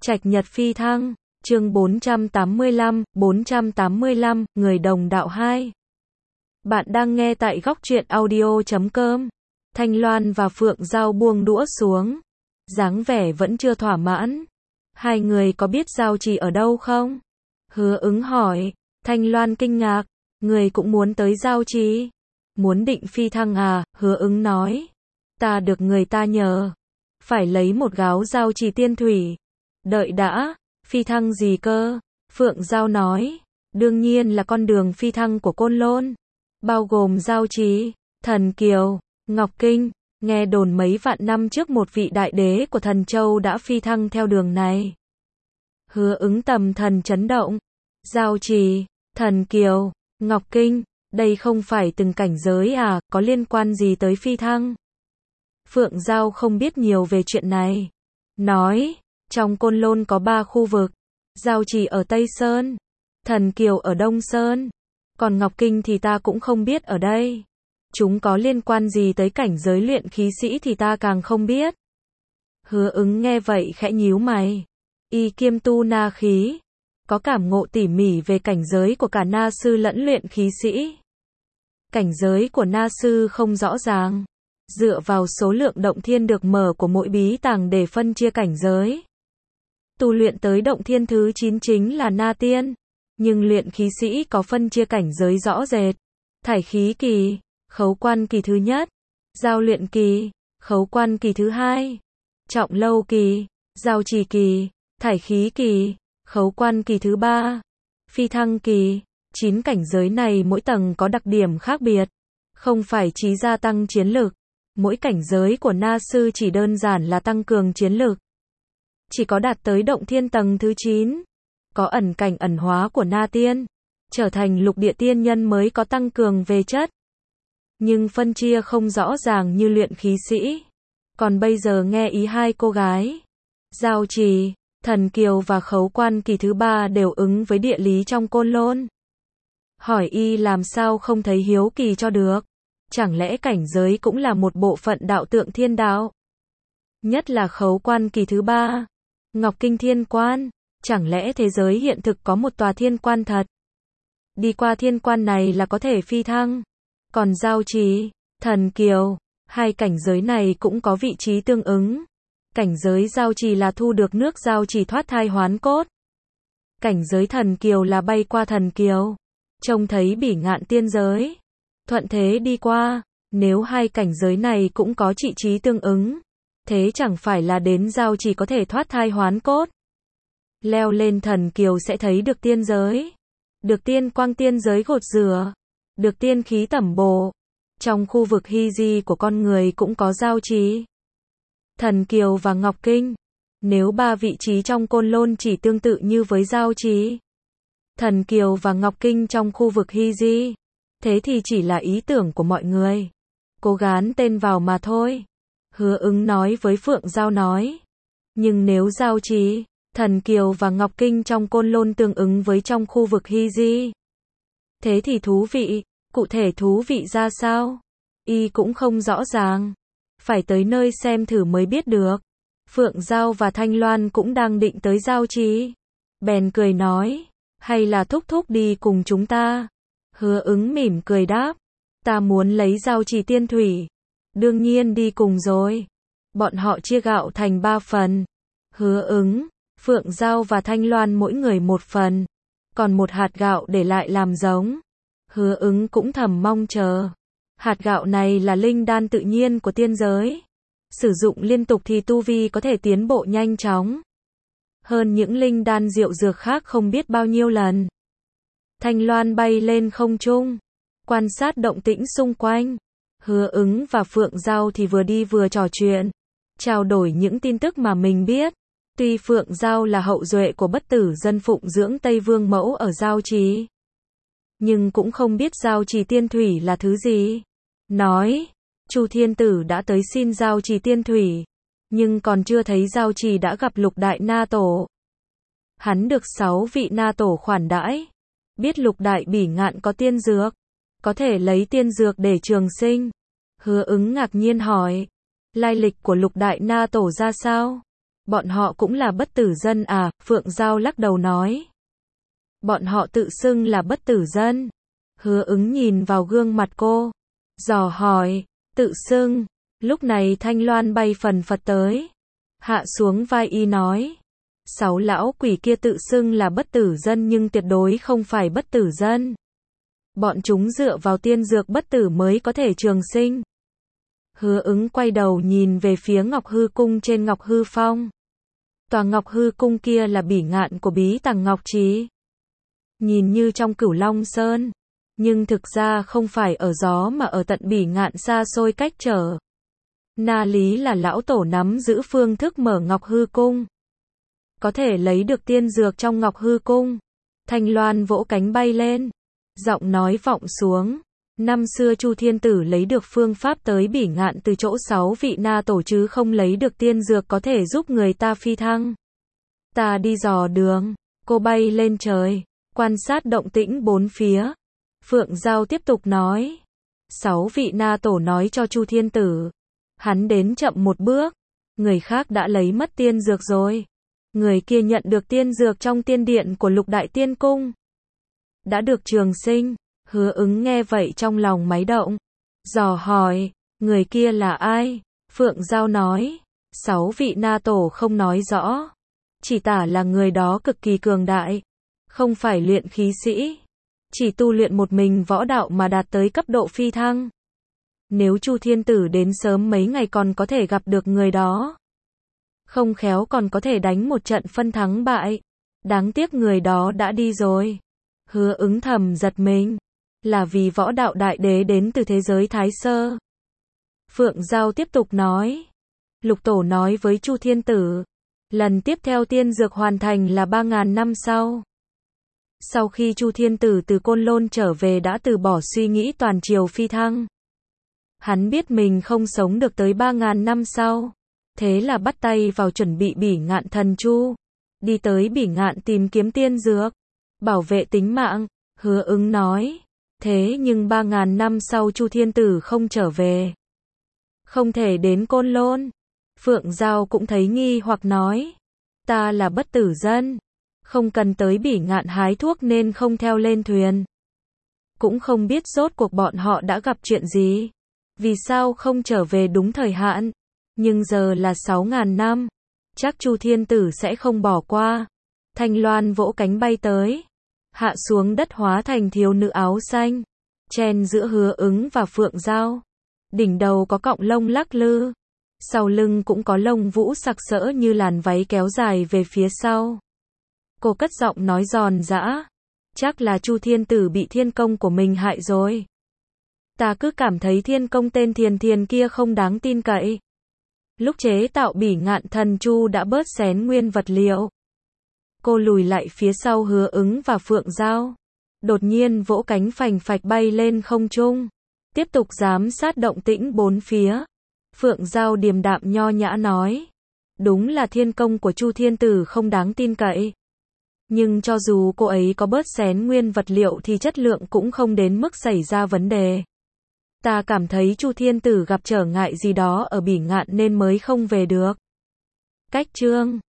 Trạch Nhật phi thăng, chương 485, người đồng đạo 2. Bạn đang nghe tại góc truyện audio.com. Thanh Loan và Phượng Giao buông đũa xuống. Dáng vẻ vẫn chưa thỏa mãn. Hai người có biết Giao Trì ở đâu không? Hứa Ứng hỏi. Thanh Loan kinh ngạc. Người cũng muốn tới Giao Trì? Muốn định phi thăng à? Hứa Ứng nói. Ta được người ta nhờ. Phải lấy một gáo Giao Trì tiên thủy. Đợi đã, phi thăng gì cơ? Phượng Giao nói. Đương nhiên là con đường phi thăng của Côn Lôn. Bao gồm Giao Trì, Thần Kiều, Ngọc Kinh. Nghe đồn mấy vạn năm trước một vị đại đế của Thần Châu đã phi thăng theo đường này. Hứa Ứng tầm thần chấn động. Giao Trì, Thần Kiều, Ngọc Kinh, đây không phải từng cảnh giới à, có liên quan gì tới phi thăng? Phượng Giao không biết nhiều về chuyện này. Nói, trong Côn Lôn có 3 khu vực. Giao Trì ở Tây Sơn, Thần Kiều ở Đông Sơn, còn Ngọc Kinh thì ta cũng không biết ở đây. Chúng có liên quan gì tới cảnh giới luyện khí sĩ thì ta càng không biết. Hứa Ứng nghe vậy khẽ nhíu mày. Y kiêm tu na khí, có cảm ngộ tỉ mỉ về cảnh giới của cả na sư lẫn luyện khí sĩ. Cảnh giới của na sư không rõ ràng, dựa vào số lượng động thiên được mở của mỗi bí tàng để phân chia cảnh giới. Tu luyện tới động thiên thứ 9 chính là na tiên, nhưng luyện khí sĩ có phân chia cảnh giới rõ rệt. Thải khí kỳ, khấu quan kỳ thứ nhất, giao luyện kỳ, khấu quan kỳ thứ hai, trọng lâu kỳ, giao trì kỳ, thải khí kỳ, khấu quan kỳ thứ ba, phi thăng kỳ. 9 cảnh giới này mỗi tầng có đặc điểm khác biệt, không phải chỉ gia tăng chiến lực. Mỗi cảnh giới của na sư chỉ đơn giản là tăng cường chiến lực. Chỉ có đạt tới động thiên tầng thứ 9, có ẩn cảnh ẩn hóa của na tiên, trở thành lục địa tiên nhân mới có tăng cường về chất. Nhưng phân chia không rõ ràng như luyện khí sĩ. Còn bây giờ nghe ý hai cô gái. Giao Trì, Thần Kiều và khấu quan kỳ thứ 3 đều ứng với địa lý trong Côn Lôn. Hỏi y làm sao không thấy hiếu kỳ cho được. Chẳng lẽ cảnh giới cũng là một bộ phận đạo tượng thiên đạo? Nhất là khấu quan kỳ thứ 3, Ngọc Kinh thiên quan, chẳng lẽ thế giới hiện thực có một tòa thiên quan thật? Đi qua thiên quan này là có thể phi thăng. Còn Giao Trì, Thần Kiều, hai cảnh giới này cũng có vị trí tương ứng. Cảnh giới Giao Trì là thu được nước Giao Trì thoát thai hoán cốt. Cảnh giới Thần Kiều là bay qua Thần Kiều, trông thấy bỉ ngạn tiên giới, thuận thế đi qua. Nếu hai cảnh giới này cũng có vị trí tương ứng, thế chẳng phải là đến Giao Trì có thể thoát thai hoán cốt. Leo lên Thần Kiều sẽ thấy được tiên giới, được tiên quang tiên giới gột rửa, được tiên khí tẩm bổ. Trong khu vực hy di của con người cũng có Giao Trì, Thần Kiều và Ngọc Kinh. Nếu 3 vị trí trong Côn Lôn chỉ tương tự như với Giao Trì, Thần Kiều và Ngọc Kinh trong khu vực hy di, thế thì chỉ là ý tưởng của mọi người, cố gán tên vào mà thôi. Hứa Ứng nói với Phượng Giao nói. Nhưng nếu Giao Trì, Thần Kiều và Ngọc Kinh trong Côn Lôn tương ứng với trong khu vực hy di, thế thì thú vị, cụ thể thú vị ra sao? Y cũng không rõ ràng. Phải tới nơi xem thử mới biết được. Phượng Giao và Thanh Loan cũng đang định tới Giao Trì, bèn cười nói. Hay là thúc thúc đi cùng chúng ta? Hứa Ứng mỉm cười đáp. Ta muốn lấy Giao Trì tiên thủy. Đương nhiên đi cùng rồi. Bọn họ chia gạo thành 3 phần. Hứa Ứng, Phượng Giao và Thanh Loan mỗi người 1 phần. Còn 1 hạt gạo để lại làm giống. Hứa Ứng cũng thầm mong chờ. Hạt gạo này là linh đan tự nhiên của tiên giới. Sử dụng liên tục thì tu vi có thể tiến bộ nhanh chóng hơn những linh đan diệu dược khác không biết bao nhiêu lần. Thanh Loan bay lên không trung, quan sát động tĩnh xung quanh. Hứa Ứng và Phượng Giao thì vừa đi vừa trò chuyện, trao đổi những tin tức mà mình biết. Tuy Phượng Giao là hậu duệ của bất tử dân phụng dưỡng Tây Vương Mẫu ở Giao Trì, nhưng cũng không biết Giao Trì tiên thủy là thứ gì. Nói, Chu Thiên Tử đã tới xin Giao Trì tiên thủy, nhưng còn chưa thấy Giao Trì đã gặp Lục Đại Na Tổ. Hắn được 6 vị Na Tổ khoản đãi, biết Lục Đại bỉ ngạn có tiên dược, có thể lấy tiên dược để trường sinh. Hứa Ứng ngạc nhiên hỏi, lai lịch của Lục Đại Na Tổ ra sao? Bọn họ cũng là bất tử dân à? Phượng Giao lắc đầu nói. Bọn họ tự xưng là bất tử dân. Hứa Ứng nhìn vào gương mặt cô, dò hỏi, tự xưng. Lúc này Thanh Loan bay phần phật tới, hạ xuống vai y nói. 6 lão quỷ kia tự xưng là bất tử dân nhưng tuyệt đối không phải bất tử dân. Bọn chúng dựa vào tiên dược bất tử mới có thể trường sinh. Hứa Ứng quay đầu nhìn về phía Ngọc Hư Cung trên Ngọc Hư Phong. Tòa Ngọc Hư Cung kia là bỉ ngạn của Bí Tàng Ngọc Trì. Nhìn như trong Cửu Long Sơn, nhưng thực ra không phải ở gió mà ở tận bỉ ngạn xa xôi cách trở. Na lý là lão tổ nắm giữ phương thức mở Ngọc Hư Cung, có thể lấy được tiên dược trong Ngọc Hư Cung. Thanh Loan vỗ cánh bay lên, giọng nói vọng xuống. Năm xưa Chu Thiên Tử lấy được phương pháp tới bỉ ngạn từ chỗ 6 vị na tổ chứ không lấy được tiên dược có thể giúp người ta phi thăng. Ta đi dò đường. Cô bay lên trời, quan sát động tĩnh bốn phía. Phượng Giao tiếp tục nói. 6 vị na tổ nói cho Chu Thiên Tử. Hắn đến chậm một bước. Người khác đã lấy mất tiên dược rồi. Người kia nhận được tiên dược trong tiên điện của Lục Đại Tiên Cung. Đã được trường sinh. Hứa Ứng nghe vậy trong lòng máy động. Dò hỏi, người kia là ai? Phượng Giao nói. 6 vị na tổ không nói rõ. Chỉ tả là người đó cực kỳ cường đại. Không phải luyện khí sĩ. Chỉ tu luyện một mình võ đạo mà đạt tới cấp độ phi thăng. Nếu Chu Thiên Tử đến sớm mấy ngày còn có thể gặp được người đó. Không khéo còn có thể đánh một trận phân thắng bại. Đáng tiếc người đó đã đi rồi. Hứa Ứng thầm giật mình. Là vì võ đạo đại đế đến từ thế giới Thái Sơ. Phượng Giao tiếp tục nói. Lục Tổ nói với Chu Thiên Tử. Lần tiếp theo tiên dược hoàn thành là 3.000 năm sau. Sau khi Chu Thiên Tử từ Côn Lôn trở về đã từ bỏ suy nghĩ toàn triều phi thăng. Hắn biết mình không sống được tới 3.000 năm sau. Thế là bắt tay vào chuẩn bị bỉ ngạn thần chu. Đi tới bỉ ngạn tìm kiếm tiên dược. Bảo vệ tính mạng. Hứa Ứng nói. Thế nhưng 3.000 năm sau Chu Thiên Tử không trở về. Không thể đến Côn Lôn. Phượng Giao cũng thấy nghi hoặc nói. Ta là bất tử dân. Không cần tới bỉ ngạn hái thuốc nên không theo lên thuyền. Cũng không biết rốt cuộc bọn họ đã gặp chuyện gì. Vì sao không trở về đúng thời hạn. Nhưng giờ là 6.000 năm. Chắc Chu Thiên Tử sẽ không bỏ qua. Thanh Loan vỗ cánh bay tới. Hạ xuống đất hóa thành thiếu nữ áo xanh. Chen giữa Hứa Ứng và Phượng Giao. Đỉnh đầu có cọng lông lắc lư. Sau lưng cũng có lông vũ sặc sỡ như làn váy kéo dài về phía sau. Cô cất giọng nói giòn giã. Chắc là Chu Thiên Tử bị thiên công của mình hại rồi. Ta cứ cảm thấy thiên công tên Thiền Thiền kia không đáng tin cậy. Lúc chế tạo bỉ ngạn thần chu đã bớt xén nguyên vật liệu. Cô lùi lại phía sau Hứa Ứng và Phượng Giao. Đột nhiên vỗ cánh phành phạch bay lên không trung. Tiếp tục giám sát động tĩnh bốn phía. Phượng Giao điềm đạm nho nhã nói. Đúng là thiên công của Chu Thiên Tử không đáng tin cậy. Nhưng cho dù cô ấy có bớt xén nguyên vật liệu thì chất lượng cũng không đến mức xảy ra vấn đề. Ta cảm thấy Chu Thiên Tử gặp trở ngại gì đó ở bỉ ngạn nên mới không về được. Cách chương